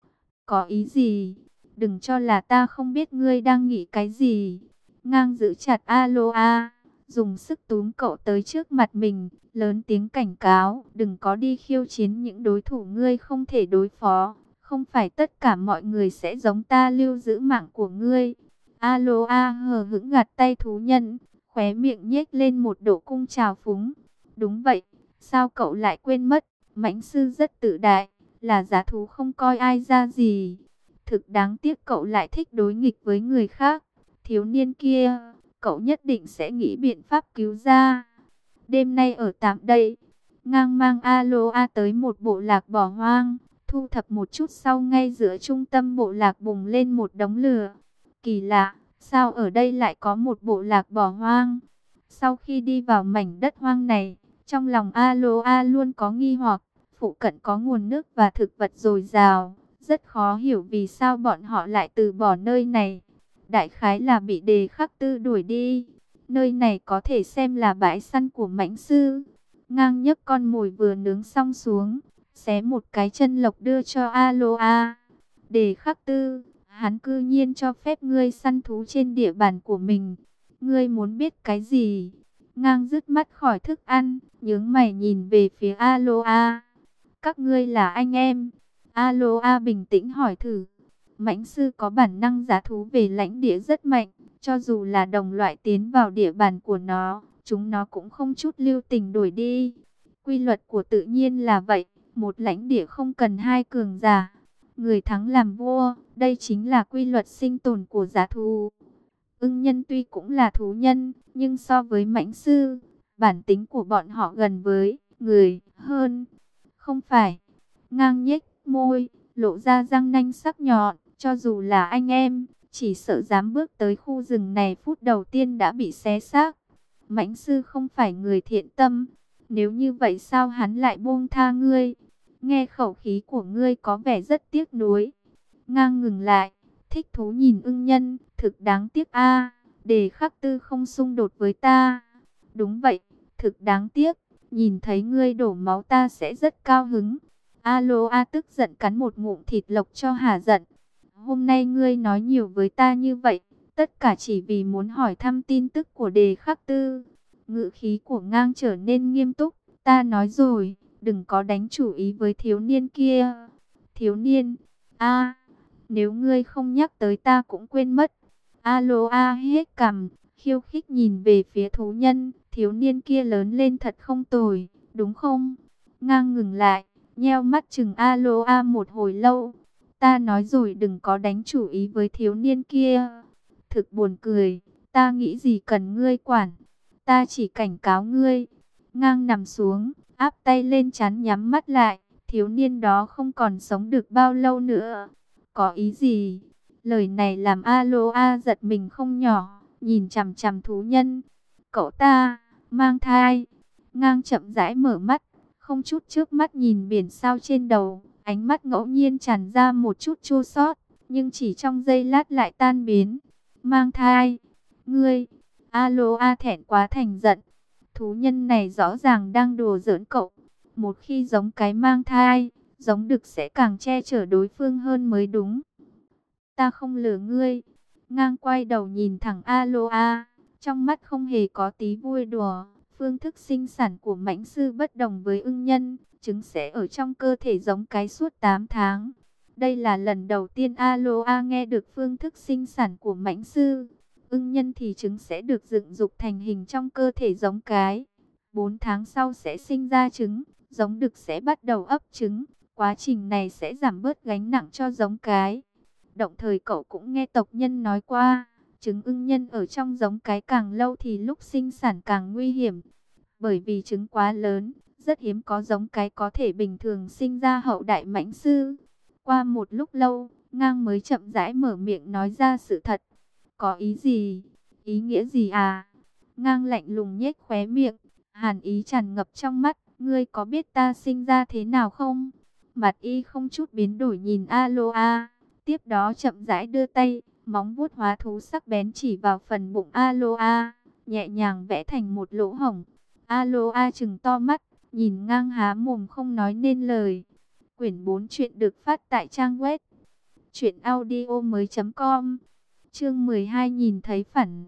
Có ý gì? Đừng cho là ta không biết ngươi đang nghĩ cái gì. Ngang giữ chặt Aloa, dùng sức túm cậu tới trước mặt mình, lớn tiếng cảnh cáo. Đừng có đi khiêu chiến những đối thủ ngươi không thể đối phó. Không phải tất cả mọi người sẽ giống ta lưu giữ mạng của ngươi. Aloa hờ hững gạt tay thú nhân, khóe miệng nhếch lên một độ cung trào phúng. Đúng vậy, sao cậu lại quên mất, mãnh sư rất tự đại, là giá thú không coi ai ra gì. Thực đáng tiếc cậu lại thích đối nghịch với người khác. Thiếu niên kia, cậu nhất định sẽ nghĩ biện pháp cứu ra. Đêm nay ở tạm đây. Ngang mang Aloa tới một bộ lạc bỏ hoang. Thu thập một chút sau ngay giữa trung tâm bộ lạc bùng lên một đống lửa. Kỳ lạ, sao ở đây lại có một bộ lạc bỏ hoang? Sau khi đi vào mảnh đất hoang này, trong lòng Aloa luôn có nghi hoặc. Phụ cận có nguồn nước và thực vật dồi dào, rất khó hiểu vì sao bọn họ lại từ bỏ nơi này. Đại khái là bị Đề Khắc Tư đuổi đi. Nơi này có thể xem là bãi săn của mãnh sư. Ngang nhấc con mồi vừa nướng xong xuống, xé một cái chân lộc đưa cho Aloa. Đề Khắc Tư, hắn cư nhiên cho phép ngươi săn thú trên địa bàn của mình. Ngươi muốn biết cái gì? Ngang dứt mắt khỏi thức ăn, nhướng mày nhìn về phía Aloa. Các ngươi là anh em? Aloa bình tĩnh hỏi thử. Mãnh sư có bản năng giá thú về lãnh địa rất mạnh. Cho dù là đồng loại tiến vào địa bàn của nó, chúng nó cũng không chút lưu tình đuổi đi. Quy luật của tự nhiên là vậy. Một lãnh địa không cần hai cường giả. Người thắng làm vua. Đây chính là quy luật sinh tồn của giá thú. Ưng nhân tuy cũng là thú nhân, nhưng so với mãnh sư, bản tính của bọn họ gần với người hơn. Không phải. Ngang nhếch môi, lộ ra răng nanh sắc nhọn. Cho dù là anh em, chỉ sợ dám bước tới khu rừng này phút đầu tiên đã bị xé xác. Mãnh sư không phải người thiện tâm. Nếu như vậy sao hắn lại buông tha ngươi? Nghe khẩu khí của ngươi có vẻ rất tiếc nuối. Ngang ngừng lại, thích thú nhìn ưng nhân. Thực đáng tiếc a, Đề Khắc Tư không xung đột với ta. Đúng vậy, thực đáng tiếc. Nhìn thấy ngươi đổ máu ta sẽ rất cao hứng. Aloa tức giận cắn một ngụm thịt lộc cho hả giận. Hôm nay ngươi nói nhiều với ta như vậy, tất cả chỉ vì muốn hỏi thăm tin tức của Đề Khắc Tư. Ngữ khí của Ngang trở nên nghiêm túc. Ta nói rồi, đừng có đánh chủ ý với thiếu niên kia. Thiếu niên? A, nếu ngươi không nhắc tới ta cũng quên mất. Aloa hết cằm, khiêu khích nhìn về phía thú nhân. Thiếu niên kia lớn lên thật không tồi, đúng không? Ngang ngừng lại, nheo mắt chừng Aloa một hồi lâu. Ta nói rồi đừng có đánh chủ ý với thiếu niên kia. Thực buồn cười, ta nghĩ gì cần ngươi quản. Ta chỉ cảnh cáo ngươi. Ngang nằm xuống, áp tay lên trán nhắm mắt lại. Thiếu niên đó không còn sống được bao lâu nữa. Có ý gì? Lời này làm Aloa giật mình không nhỏ, nhìn chằm chằm thú nhân. Cậu ta, mang thai. Ngang chậm rãi mở mắt, không chút trước mắt nhìn biển sao trên đầu. Ánh mắt ngẫu nhiên tràn ra một chút chua xót, nhưng chỉ trong giây lát lại tan biến. Mang thai? Ngươi? Aloa thẹn quá thành giận. Thú nhân này rõ ràng đang đùa giỡn cậu. Một khi giống cái mang thai, giống đực sẽ càng che chở đối phương hơn mới đúng. Ta không lừa ngươi. Ngang quay đầu nhìn thẳng Aloa. trong mắt không hề có tí vui đùa. Phương thức sinh sản của mãnh sư bất đồng với ưng nhân, trứng sẽ ở trong cơ thể giống cái suốt tám tháng. Đây là lần đầu tiên Aloa nghe được phương thức sinh sản của mãnh sư. Ưng nhân thì trứng sẽ được dựng dục thành hình trong cơ thể giống cái. bốn tháng sau sẽ sinh ra trứng, giống đực sẽ bắt đầu ấp trứng. Quá trình này sẽ giảm bớt gánh nặng cho giống cái. Đồng thời cậu cũng nghe tộc nhân nói qua, trứng ưng nhân ở trong giống cái càng lâu thì lúc sinh sản càng nguy hiểm. Bởi vì trứng quá lớn, rất hiếm có giống cái có thể bình thường sinh ra hậu đại mãnh sư. Qua một lúc lâu, Ngang mới chậm rãi mở miệng nói ra sự thật. Có ý gì? Ý nghĩa gì à? Ngang lạnh lùng nhếch khóe miệng, hàn ý tràn ngập trong mắt. Ngươi có biết ta sinh ra thế nào không? Mặt y không chút biến đổi nhìn Aloa. Tiếp đó chậm rãi đưa tay, móng vuốt hóa thú sắc bén chỉ vào phần bụng Aloa, nhẹ nhàng vẽ thành một lỗ hổng. Aloa trừng to mắt, nhìn Ngang há mồm không nói nên lời. Quyển bốn truyện được phát tại trang web truyện audio mới chấm com. Chương mười hai nhìn thấy phản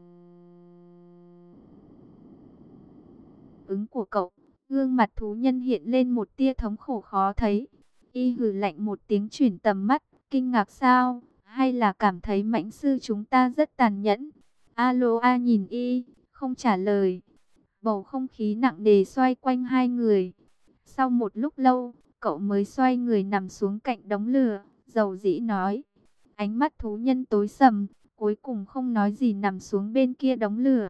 ứng của cậu. Gương mặt thú nhân hiện lên một tia thống khổ khó thấy. Y hừ lạnh một tiếng chuyển tầm mắt, kinh ngạc sao? Hay là cảm thấy mãnh sư chúng ta rất tàn nhẫn? Aloa nhìn Y, không trả lời. Bầu không khí nặng nề xoay quanh hai người. Sau một lúc lâu, cậu mới xoay người nằm xuống cạnh đống lửa, dầu dĩ nói. Ánh mắt thú nhân tối sầm, cuối cùng không nói gì nằm xuống bên kia đống lửa.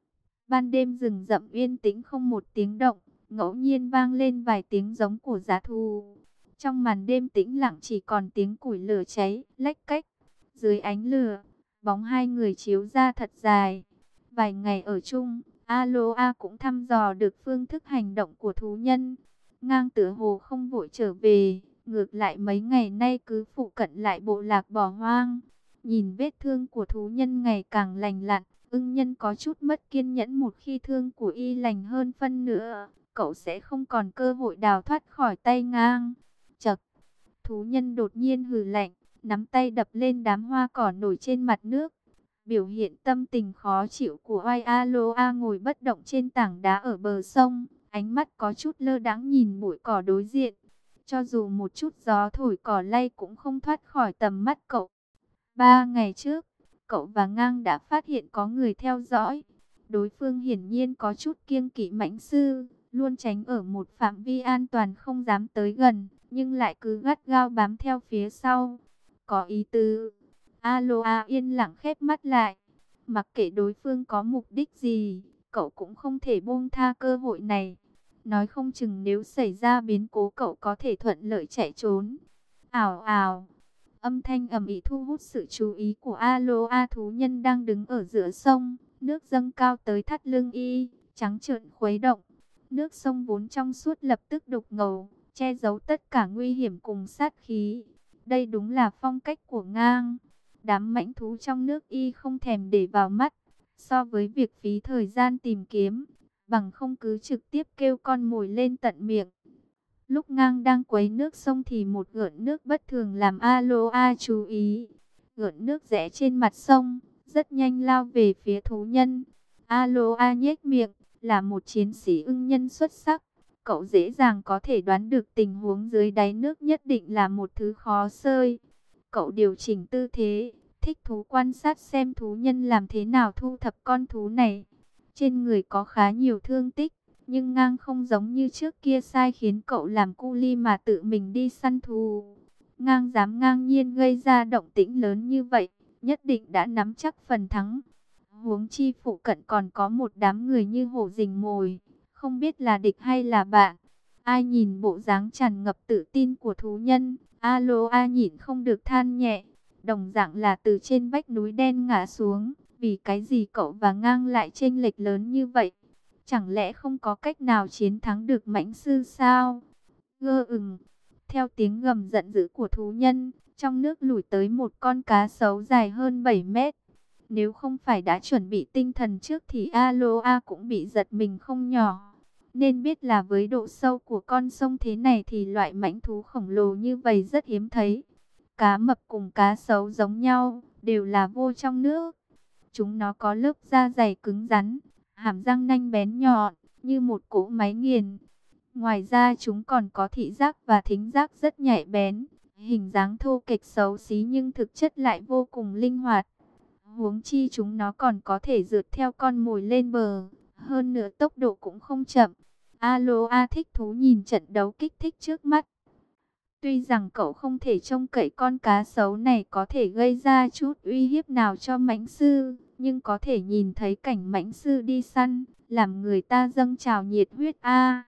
Ban đêm rừng rậm yên tĩnh không một tiếng động, ngẫu nhiên vang lên vài tiếng giống của dã thú. Trong màn đêm tĩnh lặng chỉ còn tiếng củi lửa cháy, lách cách. Dưới ánh lửa, bóng hai người chiếu ra thật dài. Vài ngày ở chung, Aloa cũng thăm dò được phương thức hành động của thú nhân. Ngang tựa hồ không vội trở về, ngược lại mấy ngày nay cứ phụ cận lại bộ lạc bỏ hoang. Nhìn vết thương của thú nhân ngày càng lành lặn, ưng nhân có chút mất kiên nhẫn. Một khi thương của y lành hơn phân nữa, cậu sẽ không còn cơ hội đào thoát khỏi tay Ngang. Chậc, thú nhân đột nhiên hừ lạnh, nắm tay đập lên đám hoa cỏ nổi trên mặt nước. Biểu hiện tâm tình khó chịu của Oai Aloa ngồi bất động trên tảng đá ở bờ sông, ánh mắt có chút lơ đãng nhìn bụi cỏ đối diện. Cho dù một chút gió thổi cỏ lay cũng không thoát khỏi tầm mắt cậu. Ba ngày trước, cậu và Ngang đã phát hiện có người theo dõi. Đối phương hiển nhiên có chút kiêng kỵ mãnh sư, luôn tránh ở một phạm vi an toàn không dám tới gần, nhưng lại cứ gắt gao bám theo phía sau. Có ý tứ. Aloa yên lặng khép mắt lại. Mặc kệ đối phương có mục đích gì, cậu cũng không thể buông tha cơ hội này. Nói không chừng nếu xảy ra biến cố cậu có thể thuận lợi chạy trốn. Ào ào. Âm thanh ầm ĩ thu hút sự chú ý của Aloa. Thú nhân đang đứng ở giữa sông. Nước dâng cao tới thắt lưng y, trắng trợn khuấy động. Nước sông vốn trong suốt lập tức đục ngầu, che giấu tất cả nguy hiểm cùng sát khí. Đây đúng là phong cách của Ngang. Đám mãnh thú trong nước y không thèm để vào mắt. So với việc phí thời gian tìm kiếm, bằng không cứ trực tiếp kêu con mồi lên tận miệng. Lúc Ngang đang quấy nước sông thì một gợn nước bất thường làm Aloa chú ý. Gợn nước rẽ trên mặt sông, rất nhanh lao về phía thú nhân. Aloa nhếch miệng, là một chiến sĩ ưng nhân xuất sắc. Cậu dễ dàng có thể đoán được tình huống dưới đáy nước nhất định là một thứ khó xơi. Cậu điều chỉnh tư thế, thích thú quan sát xem thú nhân làm thế nào thu thập con thú này. Trên người có khá nhiều thương tích, nhưng Ngang không giống như trước kia sai khiến cậu làm cu li mà tự mình đi săn thú. Ngang dám ngang nhiên gây ra động tĩnh lớn như vậy, nhất định đã nắm chắc phần thắng. Huống chi phụ cận còn có một đám người như hổ rình mồi, không biết là địch hay là bạn. Ai nhìn bộ dáng tràn ngập tự tin của thú nhân, Aloa nhịn không được than nhẹ. Đồng dạng là từ trên vách núi đen ngã xuống, vì cái gì cậu và Ngang lại chênh lệch lớn như vậy? Chẳng lẽ không có cách nào chiến thắng được mãnh sư sao? Gơ ừng, theo tiếng gầm giận dữ của thú nhân, trong nước lủi tới một con cá sấu dài hơn bảy mét. Nếu không phải đã chuẩn bị tinh thần trước thì Aloa cũng bị giật mình không nhỏ. Nên biết là với độ sâu của con sông thế này thì loại mãnh thú khổng lồ như vậy rất hiếm thấy. Cá mập cùng cá sấu giống nhau, đều là vô trong nước. Chúng nó có lớp da dày cứng rắn, hàm răng nanh bén nhọn, như một cỗ máy nghiền. Ngoài ra chúng còn có thị giác và thính giác rất nhạy bén. Hình dáng thô kệch xấu xí nhưng thực chất lại vô cùng linh hoạt. Huống chi chúng nó còn có thể rượt theo con mồi lên bờ. Hơn nữa tốc độ cũng không chậm. Aloha thích thú nhìn trận đấu kích thích trước mắt. Tuy rằng cậu không thể trông cậy con cá sấu này có thể gây ra chút uy hiếp nào cho mãnh sư, nhưng có thể nhìn thấy cảnh mãnh sư đi săn, làm người ta dâng trào nhiệt huyết a.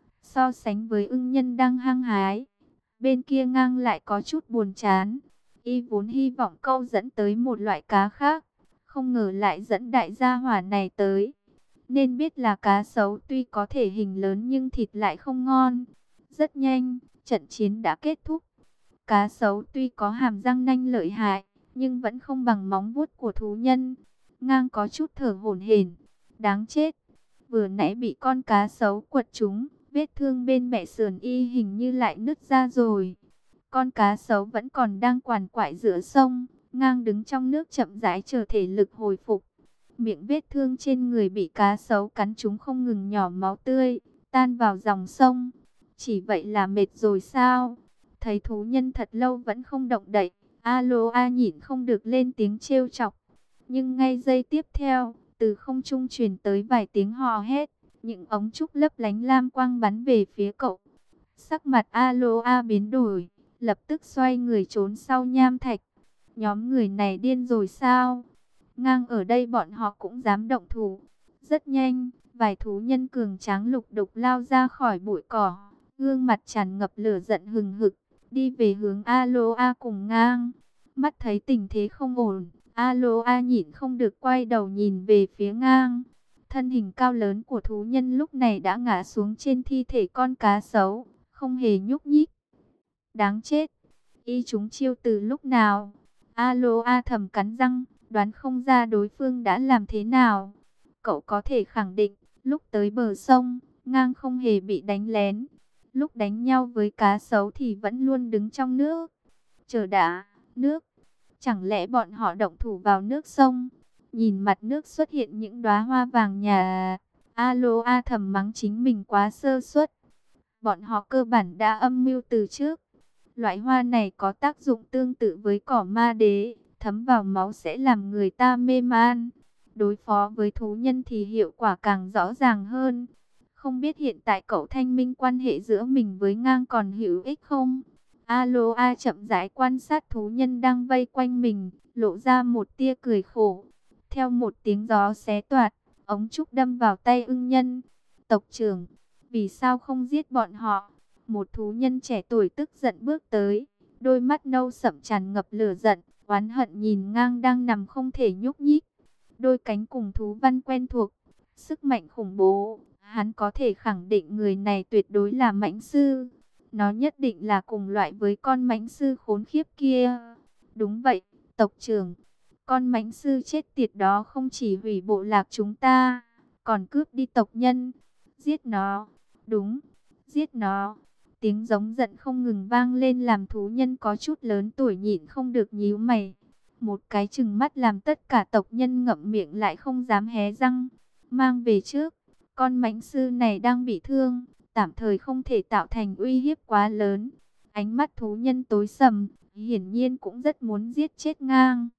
So sánh với ưng nhân đang hăng hái, bên kia ngang lại có chút buồn chán. Y vốn hy vọng câu dẫn tới một loại cá khác, không ngờ lại dẫn đại gia hỏa này tới. Nên biết là cá sấu tuy có thể hình lớn nhưng thịt lại không ngon. Rất nhanh, trận chiến đã kết thúc. Cá sấu tuy có hàm răng nanh lợi hại, nhưng vẫn không bằng móng vuốt của thú nhân. Ngang có chút thở hổn hển. Đáng chết, vừa nãy bị con cá sấu quật trúng, vết thương bên mẹ sườn y hình như lại nứt ra rồi. Con cá sấu vẫn còn đang quằn quại giữa sông, Ngang đứng trong nước chậm rãi chờ thể lực hồi phục. Miệng vết thương trên người bị cá sấu cắn trúng không ngừng nhỏ máu tươi, tan vào dòng sông. Chỉ vậy là mệt rồi sao? Thấy thú nhân thật lâu vẫn không động đậy, Aloha nhịn không được lên tiếng trêu chọc. Nhưng ngay giây tiếp theo, từ không trung truyền tới vài tiếng hò hét, những ống trúc lấp lánh lam quang bắn về phía cậu. Sắc mặt Aloha biến đổi, lập tức xoay người trốn sau nham thạch. Nhóm người này điên rồi sao? Ngang ở đây bọn họ cũng dám động thủ. Rất nhanh, vài thú nhân cường tráng lục đục lao ra khỏi bụi cỏ, gương mặt tràn ngập lửa giận hừng hực, đi về hướng Aloha cùng Ngang. Mắt thấy tình thế không ổn, Aloha nhịn không được quay đầu nhìn về phía Ngang. Thân hình cao lớn của thú nhân lúc này đã ngã xuống trên thi thể con cá sấu, không hề nhúc nhích. Đáng chết, y chúng chiêu từ lúc nào? Aloha thầm cắn răng, đoán không ra đối phương đã làm thế nào. Cậu có thể khẳng định, lúc tới bờ sông, Ngang không hề bị đánh lén. Lúc đánh nhau với cá sấu thì vẫn luôn đứng trong nước. Chờ đã, nước. Chẳng lẽ bọn họ động thủ vào nước sông? Nhìn mặt nước xuất hiện những đóa hoa vàng nhà. Aloha thầm mắng chính mình quá sơ suất. Bọn họ cơ bản đã âm mưu từ trước. Loại hoa này có tác dụng tương tự với cỏ ma đế, thấm vào máu sẽ làm người ta mê man. Đối phó với thú nhân thì hiệu quả càng rõ ràng hơn. Không biết hiện tại cậu thanh minh quan hệ giữa mình với Ngang còn hữu ích không? Aloha chậm rãi quan sát thú nhân đang vây quanh mình, lộ ra một tia cười khổ. Theo một tiếng gió xé toạc, ống trúc đâm vào tay ưng nhân. Tộc trưởng, vì sao không giết bọn họ? Một thú nhân trẻ tuổi tức giận bước tới, đôi mắt nâu sậm tràn ngập lửa giận, oán hận nhìn Ngang đang nằm không thể nhúc nhích. Đôi cánh cùng thú văn quen thuộc, sức mạnh khủng bố, hắn có thể khẳng định người này tuyệt đối là mãnh sư. Nó nhất định là cùng loại với con mãnh sư khốn khiếp kia. Đúng vậy, tộc trưởng, con mãnh sư chết tiệt đó không chỉ hủy bộ lạc chúng ta, còn cướp đi tộc nhân. Giết nó, đúng, giết nó. Tiếng giống giận không ngừng vang lên làm thú nhân có chút lớn tuổi nhịn không được nhíu mày. Một cái chừng mắt làm tất cả tộc nhân ngậm miệng lại không dám hé răng. Mang về trước, con mãnh sư này đang bị thương, tạm thời không thể tạo thành uy hiếp quá lớn. Ánh mắt thú nhân tối sầm, hiển nhiên cũng rất muốn giết chết Ngang.